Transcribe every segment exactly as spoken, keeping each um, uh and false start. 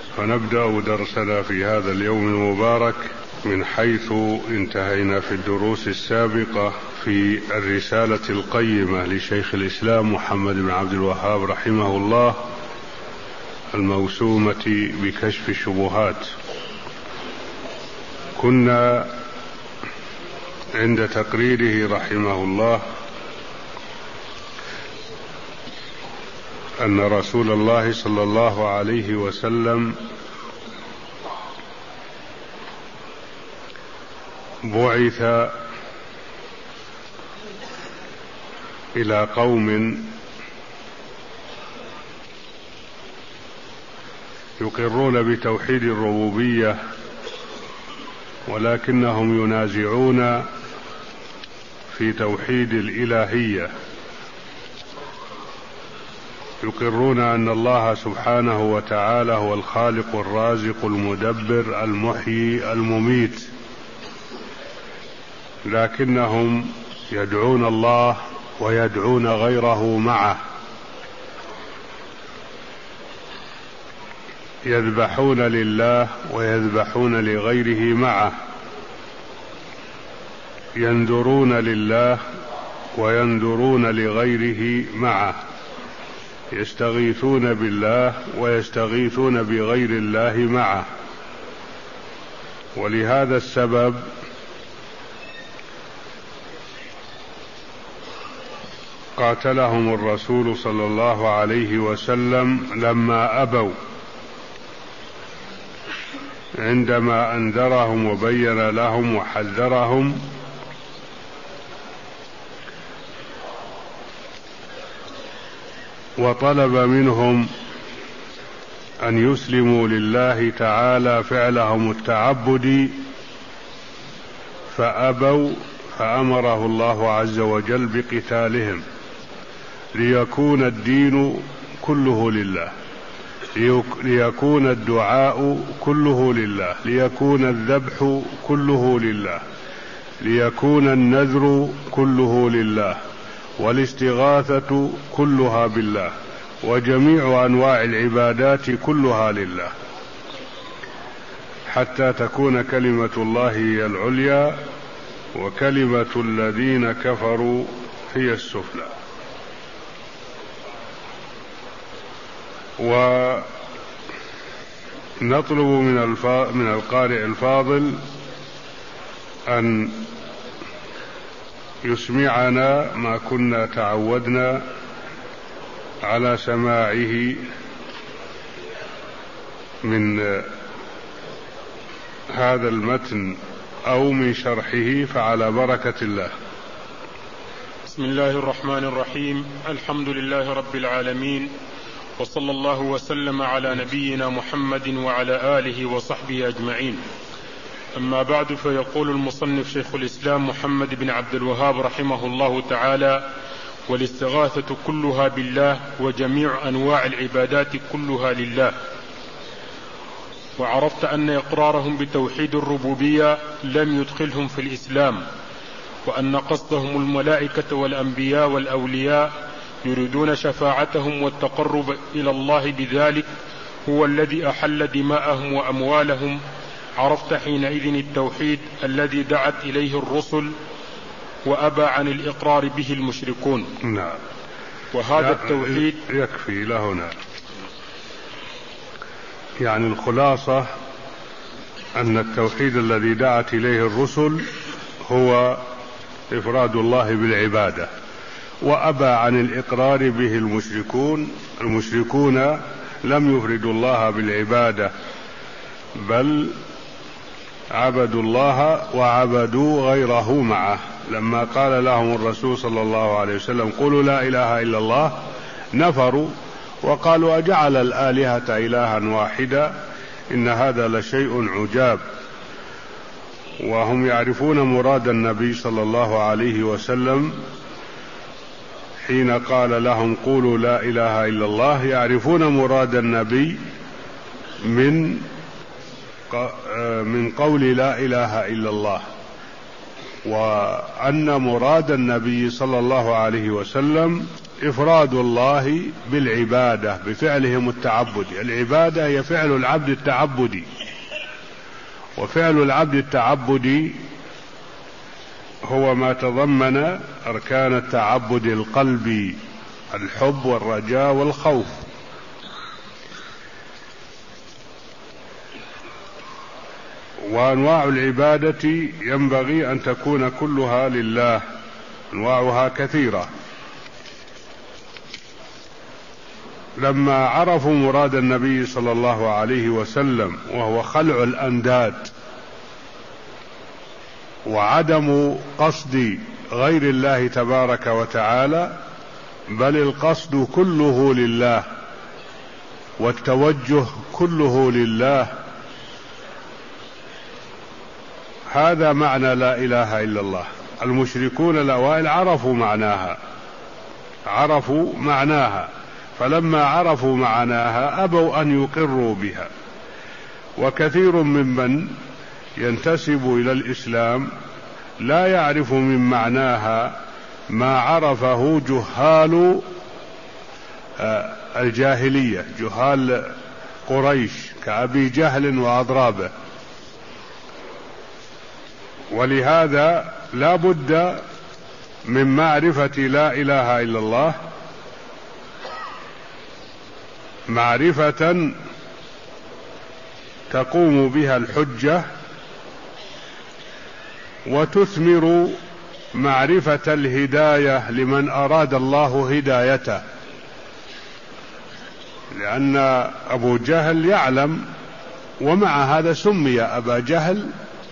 فنبدأ درسنا في هذا اليوم المبارك من حيث انتهينا في الدروس السابقة في الرسالة القيمة لشيخ الإسلام محمد بن عبد الوهاب رحمه الله الموسومة بكشف الشبهات. كنا عند تقريره رحمه الله أن رسول الله صلى الله عليه وسلم بعث إلى قوم يقرون بتوحيد الربوبية ولكنهم ينازعون في توحيد الإلهية، يقرون أن الله سبحانه وتعالى هو الخالق الرازق المدبر المحيي المميت، لكنهم يدعون الله ويدعون غيره معه، يذبحون لله ويذبحون لغيره معه، ينذرون لله وينذرون لغيره معه، يستغيثون بالله ويستغيثون بغير الله معه. ولهذا السبب قاتلهم الرسول صلى الله عليه وسلم لما أبوا، عندما أنذرهم وبين لهم وحذرهم وطلب منهم أن يسلموا لله تعالى فعلهم التعبدي، فأبوا، فأمره الله عز وجل بقتالهم ليكون الدين كله لله، ليكون الدعاء كله لله، ليكون الذبح كله لله، ليكون النذر كله لله، والاستغاثة كلها بالله، وجميع أنواع العبادات كلها لله، حتى تكون كلمة الله هي العليا وكلمة الذين كفروا هي السفلى. ونطلب من الفا... من القارئ الفاضل أن يسمعنا ما كنا تعودنا على سماعه من هذا المتن أو من شرحه، فعلى بركة الله. بسم الله الرحمن الرحيم. الحمد لله رب العالمين، وصلى الله وسلم على نبينا محمد وعلى آله وصحبه أجمعين. أما بعد، فيقول المصنف شيخ الإسلام محمد بن عبد الوهاب رحمه الله تعالى: والاستغاثة كلها بالله، وجميع أنواع العبادات كلها لله. وعرفت أن إقرارهم بتوحيد الربوبية لم يدخلهم في الإسلام، وأن قصدهم الملائكة والأنبياء والأولياء يريدون شفاعتهم والتقرب إلى الله بذلك هو الذي أحل دماءهم وأموالهم. عرفت حينئذ التوحيد الذي دعت إليه الرسل وأبى عن الإقرار به المشركون. نعم. وهذا التوحيد يكفي لهنا. يعني الخلاصة أن التوحيد الذي دعت إليه الرسل هو إفراد الله بالعبادة، وأبى عن الإقرار به المشركون. المشركون لم يفردوا الله بالعبادة، بل عبدوا الله وعبدوا غيره معه. لما قال لهم الرسول صلى الله عليه وسلم: قولوا لا إله إلا الله، نفروا وقالوا: أجعل الآلهة إلها واحدا، إن هذا لشيء عجاب. وهم يعرفون مراد النبي صلى الله عليه وسلم حين قال لهم: قولوا لا إله إلا الله، يعرفون مراد النبي من من قول لا إله إلا الله، وأن مراد النبي صلى الله عليه وسلم إفراد الله بالعبادة بفعلهم التعبدي. العبادة هي فعل العبد التعبدي، وفعل العبد التعبدي هو ما تضمن أركان التعبد القلبي: الحب والرجاء والخوف. وأنواع العبادة ينبغي أن تكون كلها لله، أنواعها كثيرة. لما عرفوا مراد النبي صلى الله عليه وسلم وهو خلع الأنداد وعدم قصد غير الله تبارك وتعالى، بل القصد كله لله والتوجه كله لله، هذا معنى لا إله إلا الله. المشركون الأوائل عرفوا معناها عرفوا معناها فلما عرفوا معناها أبوا أن يقروا بها. وكثير ممن ينتسب إلى الإسلام لا يعرف من معناها ما عرفه جهال الجاهلية، جهال قريش كأبي جهل وأضرابه. ولهذا لا بد من معرفة لا إله إلا الله معرفة تقوم بها الحجة وتثمر معرفة الهداية لمن أراد الله هدايته. لأن أبو جهل يعلم، ومع هذا سمي أبا جهل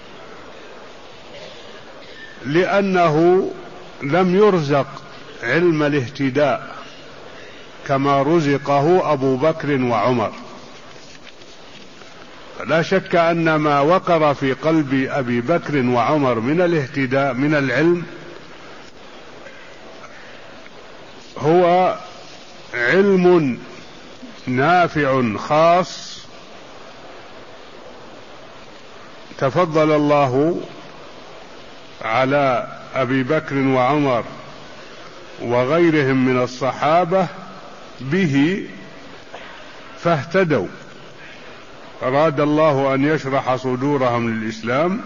لأنه لم يرزق علم الاهتداء كما رزقه أبو بكر وعمر. لا شك أن ما وقر في قلب أبي بكر وعمر من الاهتداء من العلم هو علم نافع خاص تفضل الله على أبي بكر وعمر وغيرهم من الصحابة به فاهتدوا. أراد الله أن يشرح صدورهم للإسلام،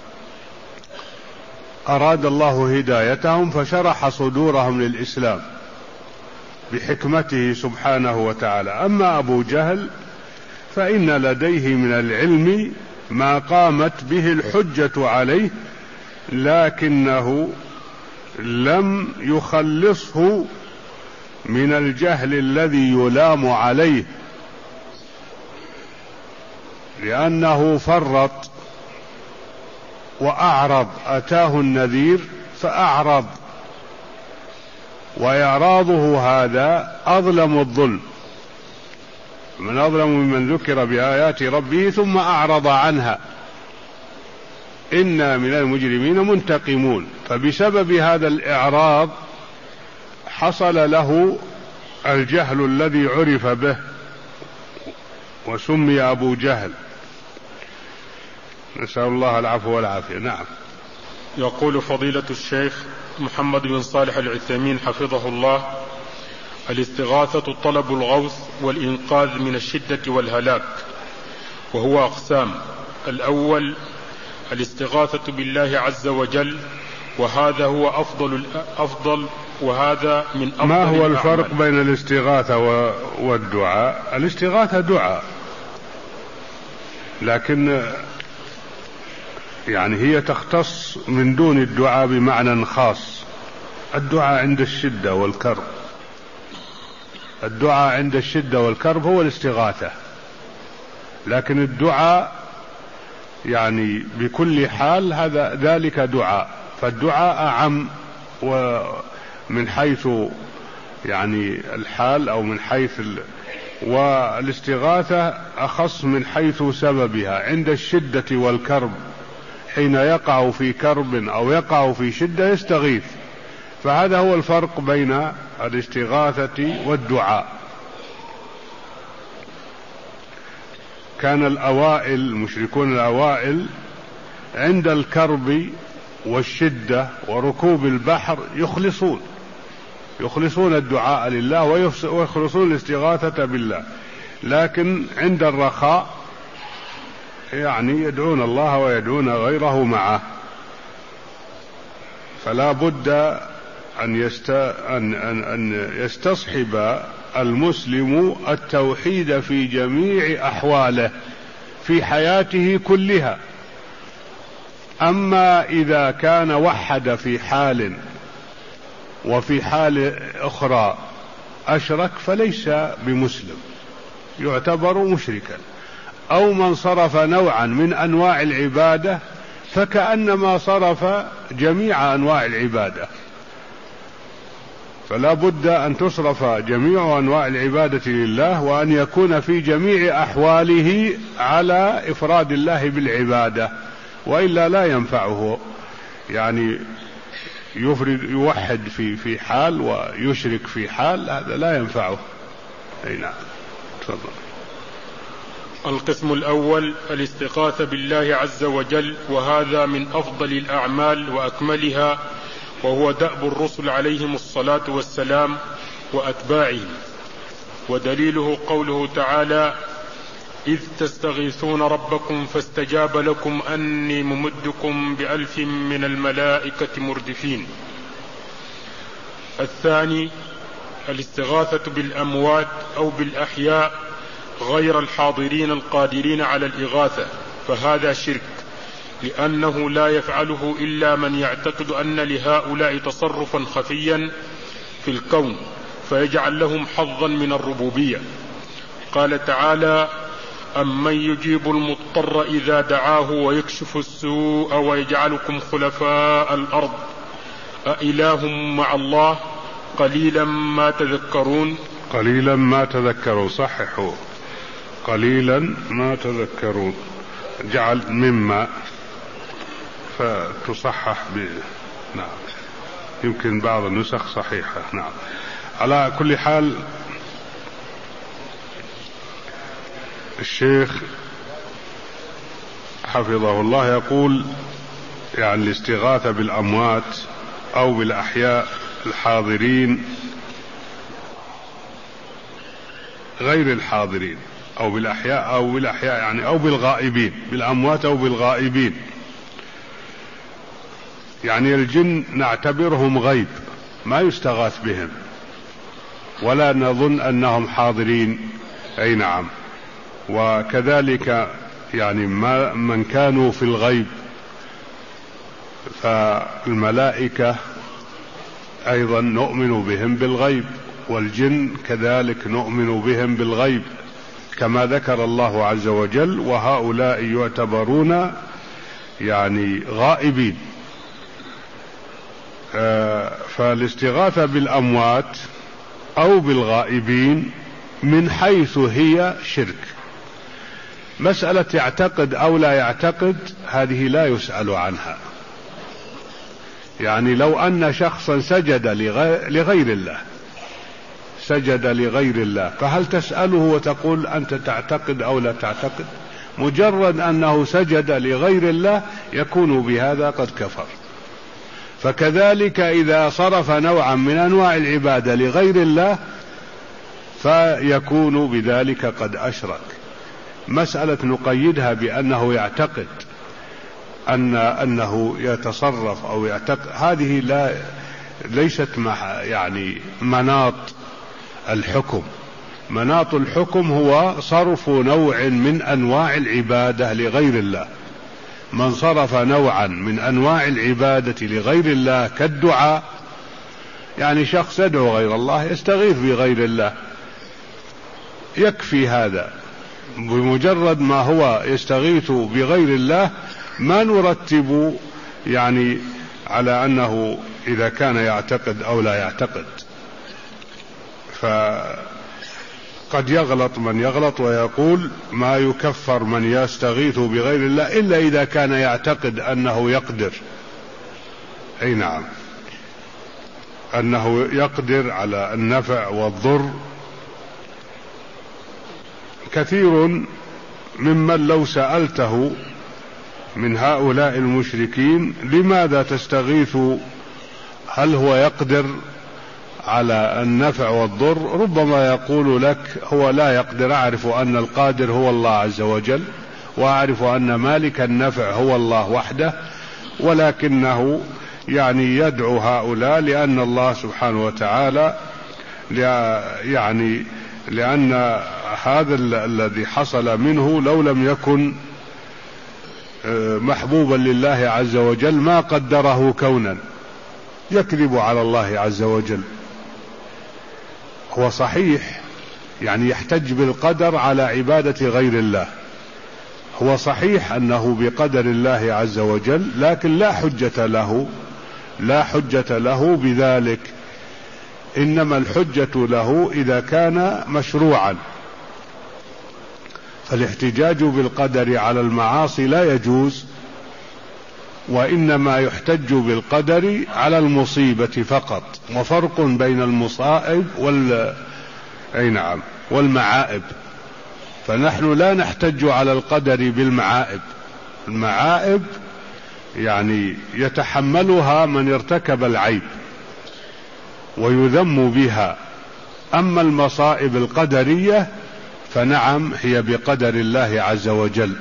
أراد الله هدايتهم فشرح صدورهم للإسلام بحكمته سبحانه وتعالى. أما أبو جهل فإن لديه من العلم ما قامت به الحجة عليه، لكنه لم يخلصه من الجهل الذي يلام عليه، لأنه فرط وأعرض. أتاه النذير فأعرض، وإعراضه هذا أظلم الظلم. من أظلم ممن ذكر بآيات ربه ثم أعرض عنها، إنا من المجرمين منتقمون. فبسبب هذا الإعراض حصل له الجهل الذي عرف به وسمي أبو جهل. نسأل الله العفو والعافية. نعم. يقول فضيلة الشيخ محمد بن صالح العثيمين حفظه الله: الاستغاثة طلب الغوث والإنقاذ من الشدة والهلاك، وهو أقسام. الأول الاستغاثة بالله عز وجل، وهذا هو أفضل أفضل وهذا من أفضل. ما هو الفرق بين الاستغاثة والدعاء؟ الاستغاثة دعاء، لكن يعني هي تختص من دون الدعاء بمعنى خاص. الدعاء عند الشدة والكرب، الدعاء عند الشدة والكرب هو الاستغاثة، لكن الدعاء يعني بكل حال هذا ذلك دعاء. فالدعاء أعم ومن حيث يعني الحال أو من حيث ال... والاستغاثة أخص من حيث سببها. عند الشدة والكرب، حين يقع في كرب أو يقع في شدة يستغيث. فهذا هو الفرق بين الاستغاثة والدعاء. كان الأوائل المشركون الأوائل عند الكرب والشدة وركوب البحر يخلصون، يخلصون الدعاء لله ويخلصون الاستغاثة بالله، لكن عند الرخاء يعني يدعون الله ويدعون غيره معه. فلا بد أن, يست... أن... أن... أن يستصحب المسلم التوحيد في جميع أحواله في حياته كلها. أما إذا كان وحد في حال وفي حال أخرى أشرك فليس بمسلم، يعتبر مشركا. أو من صرف نوعا من أنواع العبادة فكأنما صرف جميع أنواع العبادة. فلا بد أن تصرف جميع أنواع العبادة لله، وأن يكون في جميع أحواله على إفراد الله بالعبادة، وإلا لا ينفعه. يعني يفرد يوحد في في حال ويشرك في حال، هذا لا ينفعه. أي نعم. تفضل. القسم الأول الاستغاثة بالله عز وجل، وهذا من أفضل الأعمال وأكملها، وهو دأب الرسل عليهم الصلاة والسلام وأتباعهم. ودليله قوله تعالى: إذ تستغيثون ربكم فاستجاب لكم أني ممدكم بألف من الملائكة مردفين. الثاني الاستغاثة بالأموات أو بالأحياء غير الحاضرين القادرين على الإغاثة، فهذا شرك، لأنه لا يفعله إلا من يعتقد أن لهؤلاء تصرفا خفيا في الكون فيجعل لهم حظا من الربوبية. قال تعالى: أمن يجيب المضطر إذا دعاه ويكشف السوء ويجعلكم خلفاء الأرض أإله مع الله قليلا ما تذكرون. قليلا ما تذكرون، صححوا قليلا ما تذكرون، جعل مما فتصحح ب... نعم، يمكن بعض النسخ صحيحة. نعم. على كل حال الشيخ حفظه الله يقول يعني الاستغاثة بالأموات أو بالأحياء الحاضرين غير الحاضرين، أو بالأحياء أو بالأحياء يعني أو بالغائبين، بالأموات أو بالغائبين. يعني الجن نعتبرهم غيب ما يستغاث بهم، ولا نظن أنهم حاضرين. أي نعم. وكذلك يعني ما من كانوا في الغيب فالملائكة أيضا نؤمن بهم بالغيب، والجن كذلك نؤمن بهم بالغيب كما ذكر الله عز وجل: وهؤلاء يعتبرون يعني غائبين. آه فالاستغاثة بالأموات أو بالغائبين من حيث هي شرك. مسألة يعتقد أو لا يعتقد هذه لا يسأل عنها. يعني لو أن شخصا سجد لغير الله سجد لغير الله فهل تسأله وتقول أنت تعتقد أو لا تعتقد؟ مجرد أنه سجد لغير الله يكون بهذا قد كفر. فكذلك إذا صرف نوعا من أنواع العبادة لغير الله فيكون بذلك قد أشرك. مسألة نقيدها بأنه يعتقد أن أنه يتصرف أو يعتقد، هذه لا ليست يعني مناط الحكم. مناط الحكم هو صرف نوع من أنواع العبادة لغير الله. من صرف نوعا من أنواع العبادة لغير الله كالدعاء، يعني شخص يدعو غير الله يستغيث بغير الله، يكفي هذا. بمجرد ما هو يستغيث بغير الله ما نرتب يعني على أنه إذا كان يعتقد أو لا يعتقد. فقد يغلط من يغلط ويقول ما يكفر من يستغيث بغير الله إلا إذا كان يعتقد أنه يقدر. أي نعم، أنه يقدر على النفع والضر. كثير ممن لو سألته من هؤلاء المشركين لماذا تستغيث، هل هو يقدر على النفع والضر ربما يقول لك هو لا يقدر، أعرف أن القادر هو الله عز وجل، وأعرف أن مالك النفع هو الله وحده، ولكنه يعني يدعو هؤلاء لأن الله سبحانه وتعالى يعني لأن هذا الذي حصل منه لو لم يكن محبوبا لله عز وجل ما قدره كونا، يكذب على الله عز وجل. هو صحيح يعني يحتج بالقدر على عبادة غير الله، هو صحيح أنه بقدر الله عز وجل، لكن لا حجة له لا حجة له بذلك، إنما الحجة له إذا كان مشروعا. فالاحتجاج بالقدر على المعاصي لا يجوز، وإنما يحتج بالقدر على المصيبة فقط، وفرق بين المصائب وال أي نعم والمعائب. فنحن لا نحتج على القدر بالمعائب، المعائب يعني يتحملها من ارتكب العيب ويذم بها، أما المصائب القدرية فنعم هي بقدر الله عز وجل.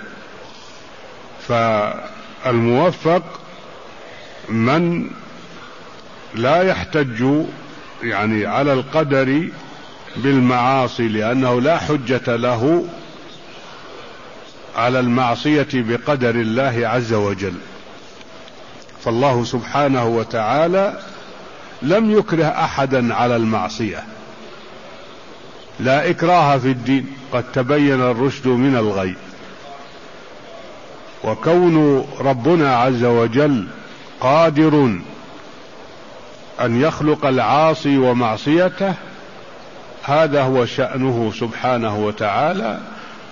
فالموفق من لا يحتج يعني على القدر بالمعاصي، لأنه لا حجة له على المعصية بقدر الله عز وجل. فالله سبحانه وتعالى لم يكره أحدا على المعصية، لا إكراه في الدين، قد تبين الرشد من الغي. وكون ربنا عز وجل قادر أن يخلق العاصي ومعصيته هذا هو شأنه سبحانه وتعالى،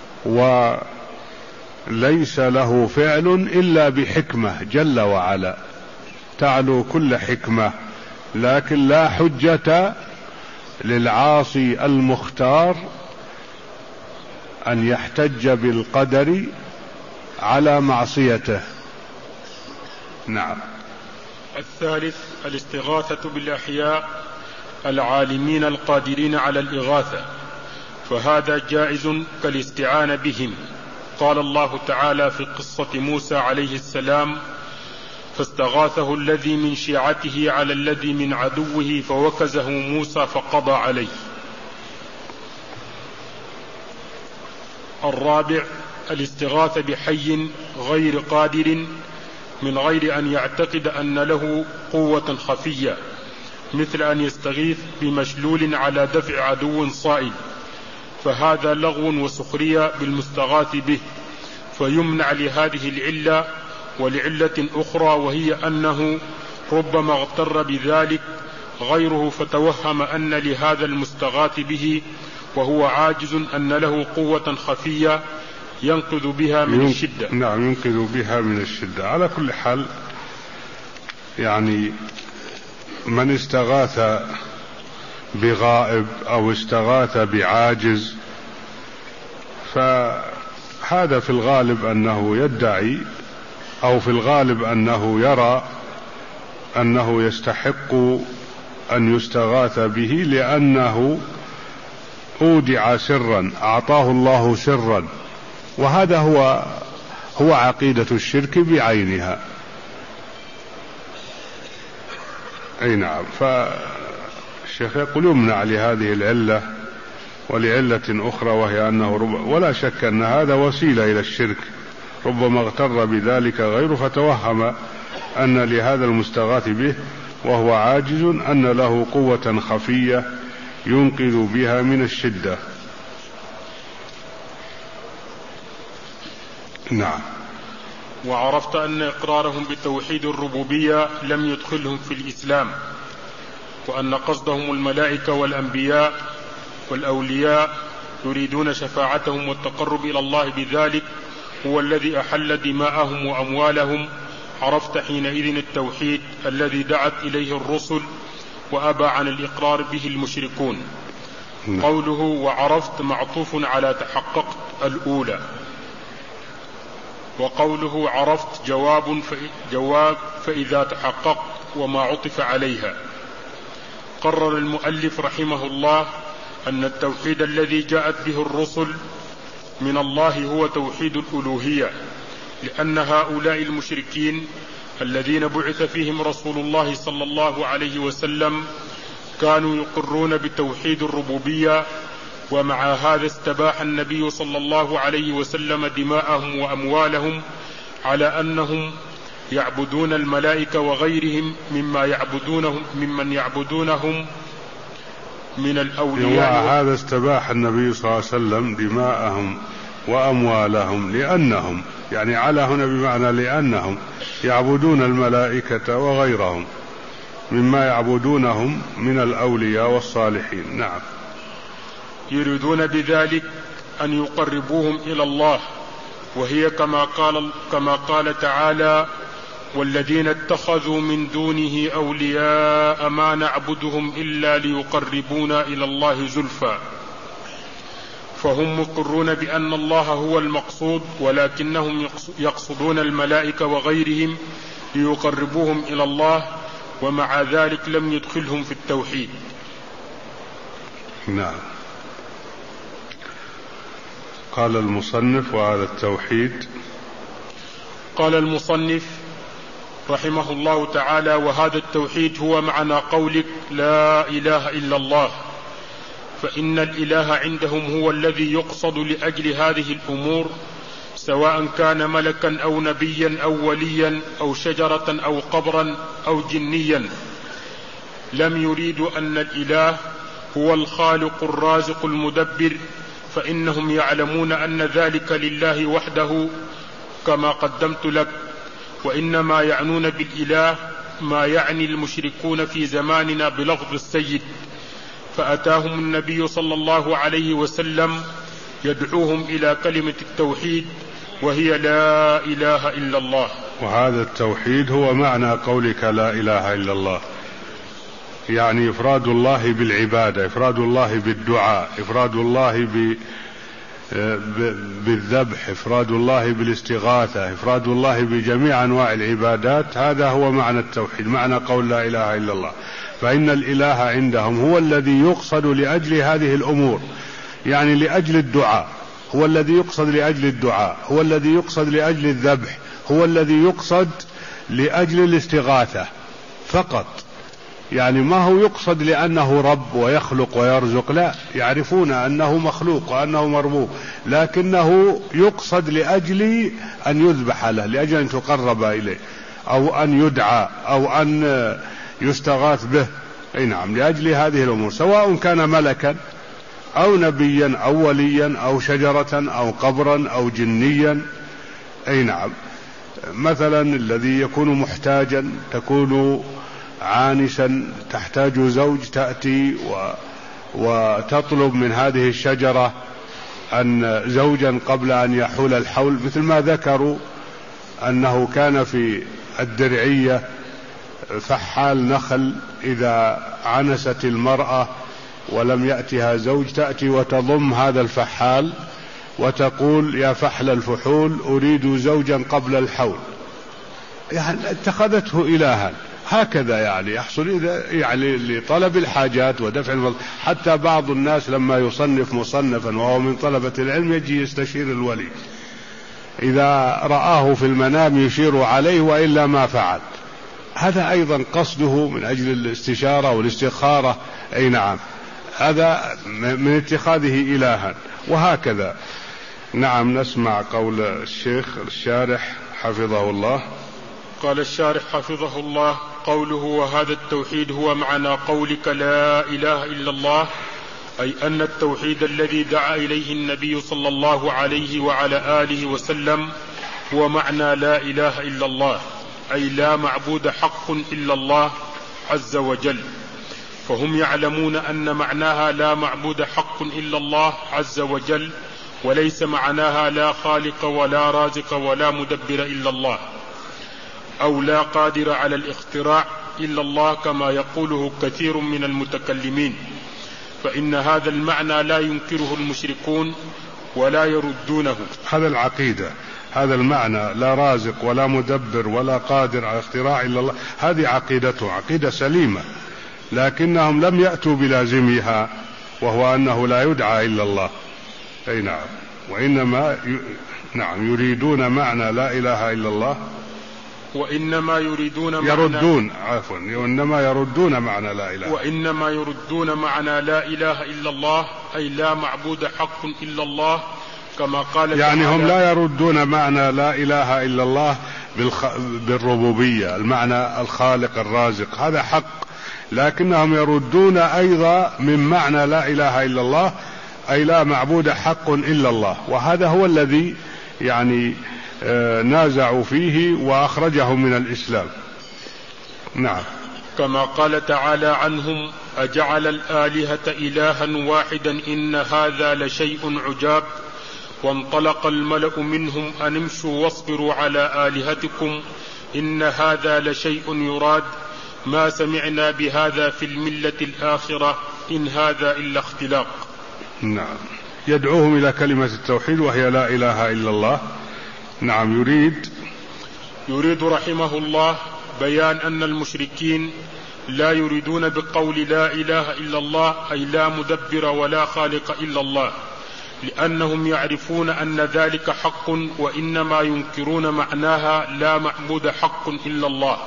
وليس له فعل إلا بحكمة جل وعلا تعلو كل حكمة. لكن لا حجة للعاصي المختار أن يحتج بالقدر على معصيته. نعم. الثالث الاستغاثة بالأحياء العالمين القادرين على الإغاثة، فهذا جائز كالاستعانة بهم. قال الله تعالى في قصة موسى عليه السلام: فاستغاثه الذي من شيعته على الذي من عدوه فوكزه موسى فقضى عليه. الرابع الاستغاثة بحي غير قادر من غير أن يعتقد أن له قوة خفية، مثل أن يستغيث بمشلول على دفع عدو صائل، فهذا لغو وسخرية بالمستغاث به، فيمنع لهذه العلة ولعلة أخرى، وهي أنه ربما اغتر بذلك غيره فتوهم أن لهذا المستغاث به وهو عاجز أن له قوة خفية ينقذ بها من الشدة. نعم، ينقذ بها من الشدة. على كل حال يعني من استغاث بغائب أو استغاث بعاجز فهذا في الغالب أنه يدعي، أو في الغالب أنه يرى أنه يستحق أن يستغاث به، لأنه أودع سرا، أعطاه الله سرا، وهذا هو هو عقيدة الشرك بعينها. أي نعم. فالشيخ يقول يمنع لهذه العلة ولعلة أخرى، وهي أنه رب... ولا شك أن هذا وسيلة إلى الشرك، ربما اغتر بذلك غيره فتوهم أن لهذا المستغاث به وهو عاجز أن له قوة خفية ينقذ بها من الشدة. نعم. وعرفت أن إقرارهم بتوحيد الربوبية لم يدخلهم في الإسلام، وأن قصدهم الملائكة والأنبياء والأولياء يريدون شفاعتهم والتقرب إلى الله بذلك هو الذي أحل دماءهم وأموالهم. عرفت حينئذ التوحيد الذي دعت إليه الرسل وأبى عن الإقرار به المشركون. قوله وعرفت معطوف على تحققت الأولى، وقوله عرفت جواب جواب فإذا تحققت وما عطف عليها. قرر المؤلف رحمه الله أن التوحيد الذي جاءت به الرسل من الله هو توحيد الألوهية، لأن هؤلاء المشركين الذين بعث فيهم رسول الله صلى الله عليه وسلم كانوا يقرون بتوحيد الربوبية، ومع هذا استباح النبي صلى الله عليه وسلم دماءهم وأموالهم على أنهم يعبدون الملائكة وغيرهم مما يعبدونهم ممن يعبدونهم من الأولياء. وهذا استباح النبي صلى الله عليه وسلم دماءهم وأموالهم لأنهم، يعني على هنا بمعنى لأنهم يعبدون الملائكة وغيرهم مما يعبدونهم من الأولياء والصالحين. نعم. يريدون بذلك أن يقربوهم إلى الله، وهي كما قال, كما قال تعالى: والذين اتخذوا من دونه أولياء ما نعبدهم إلا ليقربونا إلى الله زلفى. فهم مقرون بأن الله هو المقصود، ولكنهم يقصدون الملائكة وغيرهم ليقربوهم إلى الله، ومع ذلك لم يدخلهم في التوحيد. نعم. قال المصنف: وهذا التوحيد. قال المصنف رحمه الله تعالى: وهذا التوحيد هو معنى قولك لا إله إلا الله، فإن الإله عندهم هو الذي يقصد لأجل هذه الأمور، سواء كان ملكا أو نبيا أو وليا أو شجرة أو قبرا أو جنيا. لم يريدوا أن الإله هو الخالق الرازق المدبر، فإنهم يعلمون أن ذلك لله وحده كما قدمت لك، وإنما يعنون بالإله ما يعني المشركون في زماننا بلفظ السيد، فأتاهم النبي صلى الله عليه وسلم يدعوهم إلى كلمة التوحيد، وهي لا إله إلا الله. وهذا التوحيد هو معنى قولك لا إله إلا الله، يعني إفراد الله بالعبادة، إفراد الله بالدعاء، إفراد الله ب... بالذبح، إفراد الله بالاستغاثة، إفراد الله بجميع أنواع العبادات. هذا هو معنى التوحيد، معنى قول لا إله إلا الله. فإن الإله عندهم هو الذي يقصد لأجل هذه الأمور، يعني لأجل الدعاء، هو الذي يقصد لأجل الدعاء، هو الذي يقصد لأجل الذبح، هو الذي يقصد لأجل الاستغاثة فقط. يعني ما هو يقصد لأنه رب ويخلق ويرزق، لا، يعرفون أنه مخلوق وأنه مربوب، لكنه يقصد لأجل أن يذبح له، لأجل أن تقرب إليه، أو أن يدعى، أو أن يستغاث به. أي نعم، لأجل هذه الأمور، سواء كان ملكا أو نبيا أو وليا أو شجرة أو قبرا أو جنيا. أي نعم. مثلا الذي يكون محتاجا، تكون عانسا تحتاج زوج، تأتي و... وتطلب من هذه الشجرة أن زوجا قبل أن يحول الحول، مثل ما ذكروا أنه كان في الدرعية فحال نخل، إذا عنست المرأة ولم يأتها زوج تأتي وتضم هذا الفحال وتقول: يا فحل الفحول أريد زوجا قبل الحول. يعني اتخذته إلها. هكذا يعني يحصل يعني لطلب الحاجات ودفع المض... حتى بعض الناس لما يصنف مصنفا وهو من طلبة العلم يجي يستشير الولي، إذا رآه في المنام يشير عليه وإلا ما فعل. هذا أيضا قصده من أجل الاستشارة والاستخارة. أي نعم، هذا من اتخاذه إلها. وهكذا. نعم. نسمع قول الشيخ الشارح حفظه الله. قال الشارح حفظه الله: قوله وهذا التوحيد هو معنى قولك لا إله إلا الله، أي أن التوحيد الذي دعا إليه النبي صلى الله عليه وعلى آله وسلم هو معنى لا إله إلا الله، أي لا معبود حق إلا الله عز وجل. فهم يعلمون أن معناها لا معبود حق إلا الله عز وجل، وليس معناها لا خالق ولا رازق ولا مدبر إلا الله، أو لا قادر على الاختراع إلا الله كما يقوله كثير من المتكلمين، فإن هذا المعنى لا ينكره المشركون ولا يردونه. هذا العقيدة، هذا المعنى لا رازق ولا مدبر ولا قادر على اختراع إلا الله، هذه عقيدته، عقيدة سليمة. لكنهم لم يأتوا بلازمها، وهو أنه لا يدعى إلا الله. أي نعم. وإنما ي... نعم يريدون معنى لا إله إلا الله، وإنما يريدون معنى يردون عفوا وإنما يردون معنى لا إله وإنما يردون معنى لا إله إلا الله، أي لا معبود حق إلا الله، كما قال يعني هم لا يردون معنى لا إله إلا الله بالخ... بالربوبية، المعنى الخالق الرازق هذا حق، لكنهم يردون أيضا من معنى لا إله إلا الله أي لا معبود حق إلا الله، وهذا هو الذي يعني نازعوا فيه وأخرجهم من الإسلام. نعم. كما قال تعالى عنهم: أجعل الآلهة إلها واحدا إن هذا لشيء عجاب، وانطلق الملأ منهم أن امشوا واصبروا على آلهتكم إن هذا لشيء يراد، ما سمعنا بهذا في الملة الآخرة إن هذا إلا اختلاق. نعم. يدعوهم إلى كلمة التوحيد وهي لا إله إلا الله. نعم. يريد يريد رحمه الله بيان أن المشركين لا يريدون بقول لا إله إلا الله أي لا مدبر ولا خالق إلا الله، لأنهم يعرفون أن ذلك حق، وإنما ينكرون معناها لا معبود حق إلا الله.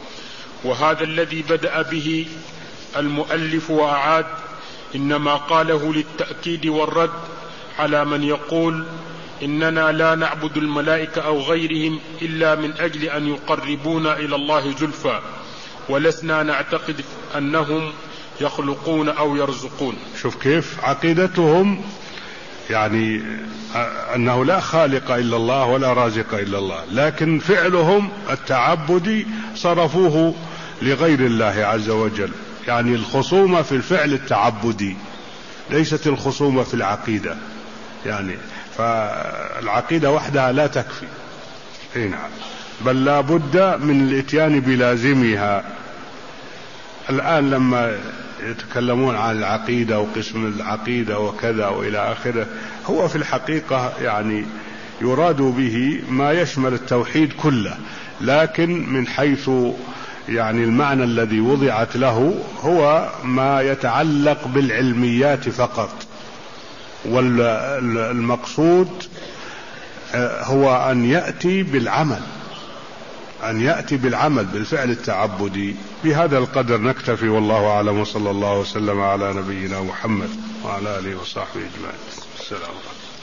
وهذا الذي بدأ به المؤلف وأعاد إنما قاله للتأكيد والرد على من يقول إننا لا نعبد الملائكة أو غيرهم إلا من أجل أن يقربونا إلى الله زلفى، ولسنا نعتقد أنهم يخلقون أو يرزقون. شوف كيف عقيدتهم، يعني أنه لا خالق إلا الله ولا رازق إلا الله، لكن فعلهم التعبدي صرفوه لغير الله عز وجل. يعني الخصومة في الفعل التعبدي، ليست الخصومة في العقيدة، يعني فالعقيدة وحدها لا تكفي. نعم. بل لا بد من الاتيان بلازمها. الآن لما يتكلمون عن العقيدة وقسم العقيدة وكذا وإلى آخره، هو في الحقيقة يعني يراد به ما يشمل التوحيد كله، لكن من حيث يعني المعنى الذي وضعت له هو ما يتعلق بالعلميات فقط، والمقصود هو أن يأتي بالعمل، أن يأتي بالعمل بالفعل التعبدي. بهذا القدر نكتفي، والله أعلم، وصلى الله وسلم على نبينا محمد وعلى آله وصحبه أجمعين. السلام عليكم.